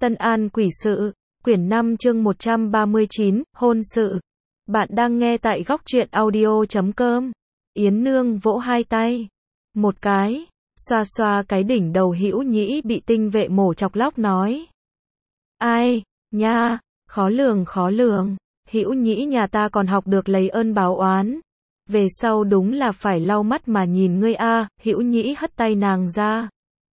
Tân An Quỷ Sự, quyển 5 chương 139, hôn sự. Bạn đang nghe tại góc truyện audio.com. Yến Nương vỗ hai tay. Một cái, xoa xoa cái đỉnh đầu Hữu Nhĩ bị tinh vệ mổ chọc lóc nói. Ai, nha, khó lường, Hữu Nhĩ nhà ta còn học được lấy ơn báo oán. Về sau đúng là phải lau mắt mà nhìn ngươi a. Hữu Nhĩ hất tay nàng ra.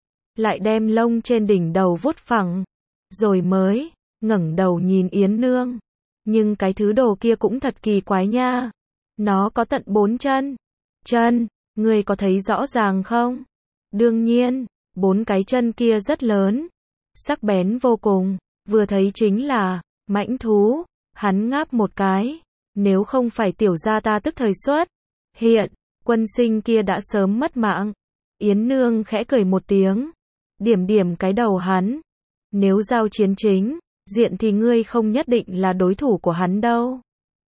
Lại đem lông trên đỉnh đầu vuốt phẳng. Rồi mới ngẩng đầu nhìn Yến Nương. Nhưng cái thứ đồ kia cũng thật kỳ quái nha. Nó có tận 4 chân. Chân, ngươi có thấy rõ ràng không? Đương nhiên, 4 cái chân kia rất lớn, sắc bén vô cùng, vừa thấy chính là mãnh thú. Hắn ngáp một cái, nếu không phải tiểu gia ta tức thời xuất hiện, quân sinh kia đã sớm mất mạng. Yến Nương khẽ cười một tiếng, điểm cái đầu hắn. Nếu giao chiến chính diện thì ngươi không nhất định là đối thủ của hắn đâu.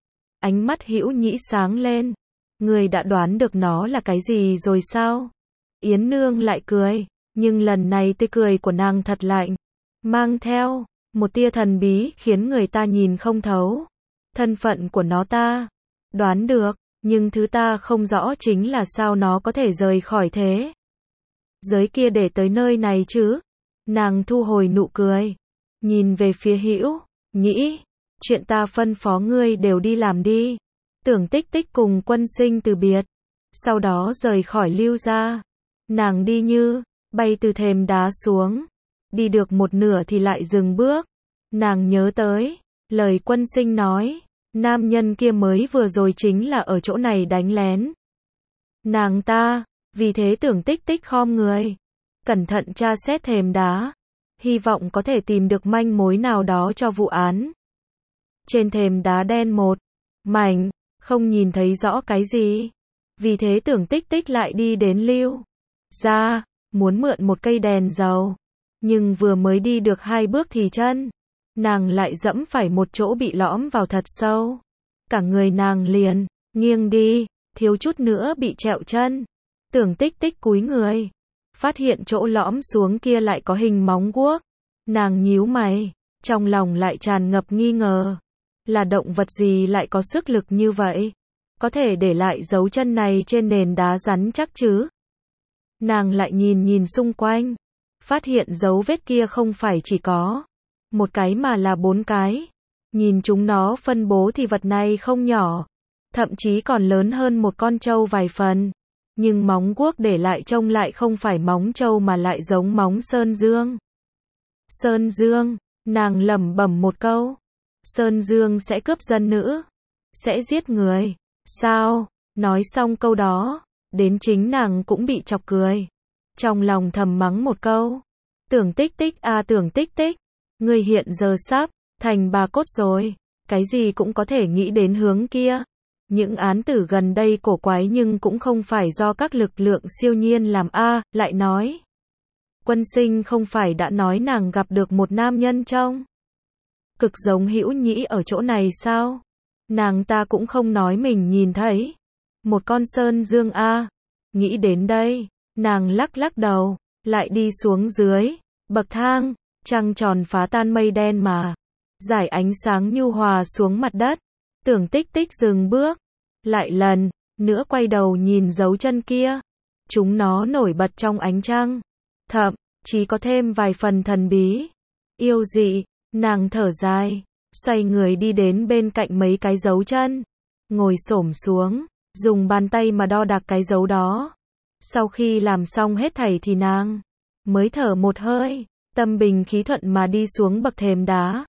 Ánh mắt Hữu Nhĩ sáng lên. Ngươi đã đoán được nó là cái gì rồi sao? Yến Nương lại cười, nhưng lần này tươi cười của nàng thật lạnh, mang theo một tia thần bí khiến người ta nhìn không thấu. Thân phận của nó ta đoán được, nhưng thứ ta không rõ chính là sao nó có thể rời khỏi thế giới kia để tới nơi này chứ. Nàng thu hồi nụ cười, nhìn về phía Hữu Nhĩ, chuyện ta phân phó ngươi đều đi làm đi. Tưởng Tích Tích cùng quân sinh từ biệt, sau đó rời khỏi Lưu gia. Nàng đi như bay từ thềm đá xuống, đi được một nửa thì lại dừng bước. Nàng nhớ tới lời quân sinh nói, nam nhân kia mới vừa rồi chính là ở chỗ này đánh lén nàng ta, vì thế Tưởng Tích Tích khom người, cẩn thận tra xét thềm đá, hy vọng có thể tìm được manh mối nào đó cho vụ án. Trên thềm đá đen một mảnh, không nhìn thấy rõ cái gì. Vì thế Tưởng Tích Tích lại đi đến Lưu gia, muốn mượn một cây đèn dầu. Nhưng vừa mới đi được 2 bước thì chân nàng lại dẫm phải một chỗ bị lõm vào thật sâu. Cả người nàng liền nghiêng đi, thiếu chút nữa bị trẹo chân. Tưởng Tích Tích cúi người, phát hiện chỗ lõm xuống kia lại có hình móng guốc. Nàng nhíu mày, trong lòng lại tràn ngập nghi ngờ. Là động vật gì lại có sức lực như vậy? Có thể để lại dấu chân này trên nền đá rắn chắc chứ? Nàng lại nhìn xung quanh, phát hiện dấu vết kia không phải chỉ có một cái mà là 4 cái. Nhìn chúng nó phân bố thì vật này không nhỏ, thậm chí còn lớn hơn một con trâu vài phần. Nhưng móng guốc để lại trông lại không phải móng trâu mà lại giống móng sơn dương. Sơn dương, nàng lẩm bẩm một câu. Sơn dương sẽ cướp dân nữ, sẽ giết người. Sao? Nói xong câu đó, đến chính nàng cũng bị chọc cười. Trong lòng thầm mắng một câu. Tưởng Tích Tích à, Tưởng Tích Tích, ngươi hiện giờ sắp thành bà cốt rồi, cái gì cũng có thể nghĩ đến hướng kia. Những án tử gần đây cổ quái nhưng cũng không phải do các lực lượng siêu nhiên làm a. Lại nói, quân sinh không phải đã nói nàng gặp được một nam nhân trông cực giống Hữu Nhĩ ở chỗ này sao? Nàng ta cũng không nói mình nhìn thấy một con sơn dương a. Nghĩ đến đây, nàng lắc đầu, lại đi xuống dưới bậc thang. Trăng tròn phá tan mây đen mà rải ánh sáng nhu hòa xuống mặt đất. Tưởng Tích Tích dừng bước, lại lần nữa quay đầu nhìn dấu chân kia. Chúng nó nổi bật trong ánh trăng, thậm chí có thêm vài phần thần bí, yêu dị. Nàng thở dài, xoay người đi đến bên cạnh mấy cái dấu chân, ngồi xổm xuống, dùng bàn tay mà đo đạc cái dấu đó. Sau khi làm xong hết thảy thì nàng mới thở một hơi, tâm bình khí thuận mà đi xuống bậc thềm đá.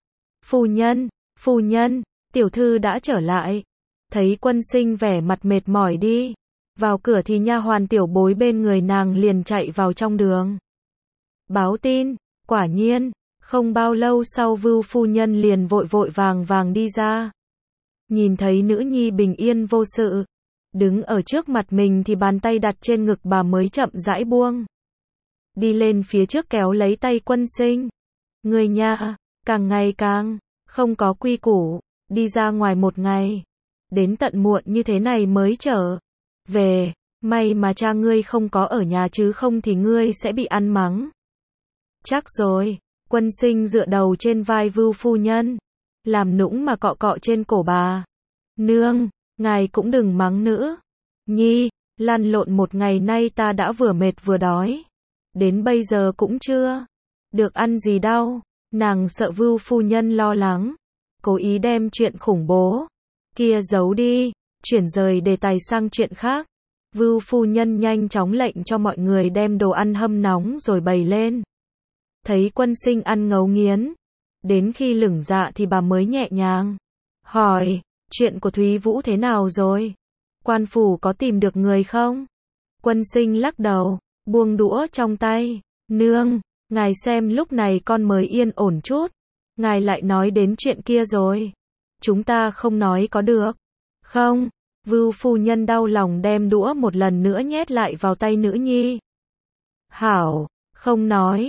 Phu nhân, tiểu thư đã trở lại. Thấy quân sinh vẻ mặt mệt mỏi đi vào cửa thì nha hoàn tiểu bối bên người nàng liền chạy vào trong đường báo tin. Quả nhiên, không bao lâu sau Vưu phu nhân liền vội vàng đi ra. Nhìn thấy nữ nhi bình yên vô sự đứng ở trước mặt mình thì bàn tay đặt trên ngực bà mới chậm rãi buông. Đi lên phía trước kéo lấy tay quân sinh. Người nha, càng ngày càng không có quy củ, đi ra ngoài một ngày, đến tận muộn như thế này mới trở về. May mà cha ngươi không có ở nhà chứ không thì ngươi sẽ bị ăn mắng. Chắc rồi. Quân Sinh dựa đầu trên vai Vưu phu nhân, làm nũng mà cọ cọ trên cổ bà. Nương, ngài cũng đừng mắng nữa. Nhi, lăn lộn một ngày nay ta đã vừa mệt vừa đói. Đến bây giờ cũng chưa được ăn gì đâu. Nàng sợ Vưu phu nhân lo lắng, cố ý đem chuyện khủng bố kia giấu đi, chuyển rời đề tài sang chuyện khác. Vưu phu nhân nhanh chóng lệnh cho mọi người đem đồ ăn hâm nóng rồi bày lên. Thấy Quân Sinh ăn ngấu nghiến, đến khi lửng dạ thì bà mới nhẹ nhàng hỏi, chuyện của Thúy Vũ thế nào rồi? Quan phủ có tìm được người không? Quân Sinh lắc đầu, buông đũa trong tay. Nương, ngài xem lúc này con mới yên ổn chút, ngài lại nói đến chuyện kia rồi. Chúng ta không nói có được không? Vưu phu nhân đau lòng đem đũa một lần nữa nhét lại vào tay nữ nhi. Hảo, không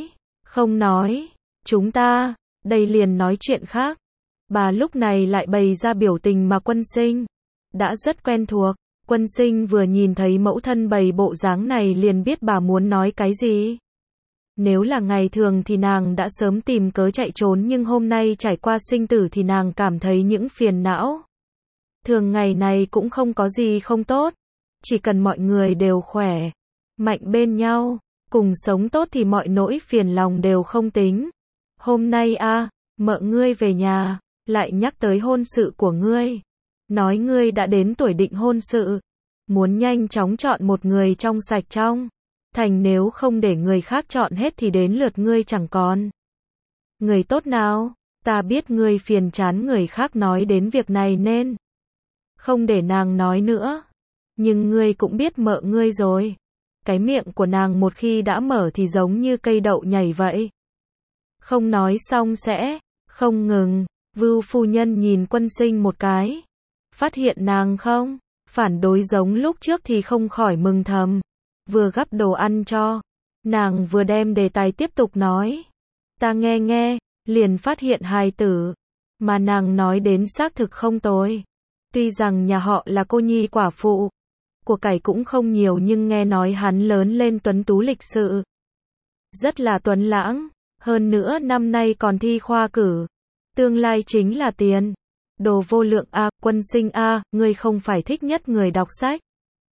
nói, chúng ta, đây liền nói chuyện khác. Bà lúc này lại bày ra biểu tình mà Quân Sinh đã rất quen thuộc. Quân Sinh vừa nhìn thấy mẫu thân bày bộ dáng này liền biết bà muốn nói cái gì. Nếu là ngày thường thì nàng đã sớm tìm cớ chạy trốn, nhưng hôm nay trải qua sinh tử thì nàng cảm thấy những phiền não thường ngày này cũng không có gì không tốt. Chỉ cần mọi người đều khỏe, mạnh bên nhau, cùng sống tốt thì mọi nỗi phiền lòng đều không tính. Hôm nay mợ ngươi về nhà, lại nhắc tới hôn sự của ngươi. Nói ngươi đã đến tuổi định hôn sự, muốn nhanh chóng chọn một người trong sạch trong thành, nếu không để người khác chọn hết thì đến lượt ngươi chẳng còn người tốt nào. Ta biết ngươi phiền chán người khác nói đến việc này nên không để nàng nói nữa. Nhưng ngươi cũng biết mợ ngươi rồi. Cái miệng của nàng một khi đã mở thì giống như cây đậu nhảy vậy. Không nói xong sẽ không ngừng. Vưu phu nhân nhìn Quân Sinh một cái, phát hiện nàng không phản đối giống lúc trước thì không khỏi mừng thầm. Vừa gắp đồ ăn cho nàng vừa đem đề tài tiếp tục nói. Ta nghe, liền phát hiện hài tử mà nàng nói đến xác thực không tồi. Tuy rằng nhà họ là cô nhi quả phụ, của cải cũng không nhiều, nhưng nghe nói hắn lớn lên tuấn tú lịch sự, rất là tuấn lãng. Hơn nữa năm nay còn thi khoa cử, tương lai chính là tiền đồ vô lượng. Quân Sinh ngươi không phải thích nhất người đọc sách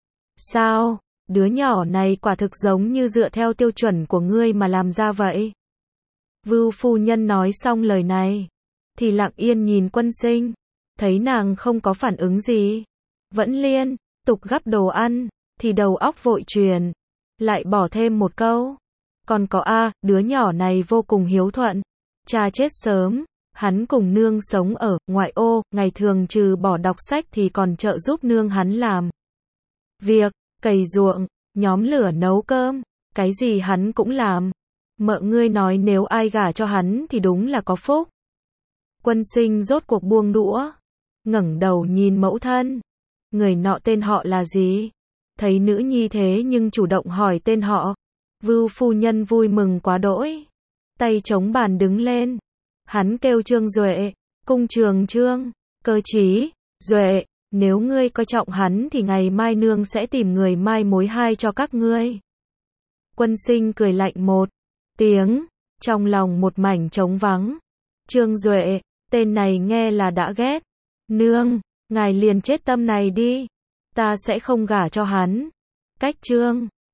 sao? Đứa nhỏ này quả thực giống như dựa theo tiêu chuẩn của ngươi mà làm ra vậy. Vưu phu nhân nói xong lời này thì lặng yên nhìn Quân Sinh, thấy nàng không có phản ứng gì, vẫn liên tục gắp đồ ăn, thì đầu óc vội truyền lại bỏ thêm một câu. Còn có đứa nhỏ này vô cùng hiếu thuận. Cha chết sớm, hắn cùng nương sống ở ngoại ô, ngày thường trừ bỏ đọc sách thì còn trợ giúp nương hắn làm việc, cày ruộng, nhóm lửa nấu cơm, cái gì hắn cũng làm. Mợ ngươi nói nếu ai gả cho hắn thì đúng là có phúc. Quân Sinh rốt cuộc buông đũa, ngẩng đầu nhìn mẫu thân. Người nọ tên họ là gì? Thấy nữ nhi thế nhưng chủ động hỏi tên họ, Vưu phu nhân vui mừng quá đỗi, tay chống bàn đứng lên. Hắn kêu Trương Duệ, cung trường Trương, cơ chí, Duệ, nếu ngươi coi trọng hắn thì ngày mai nương sẽ tìm người mai mối hai cho các ngươi. Quân Sinh cười lạnh một tiếng, trong lòng một mảnh trống vắng. Trương Duệ, tên này nghe là đã ghét. Nương, ngài liền chết tâm này đi, ta sẽ không gả cho hắn. Cách Trương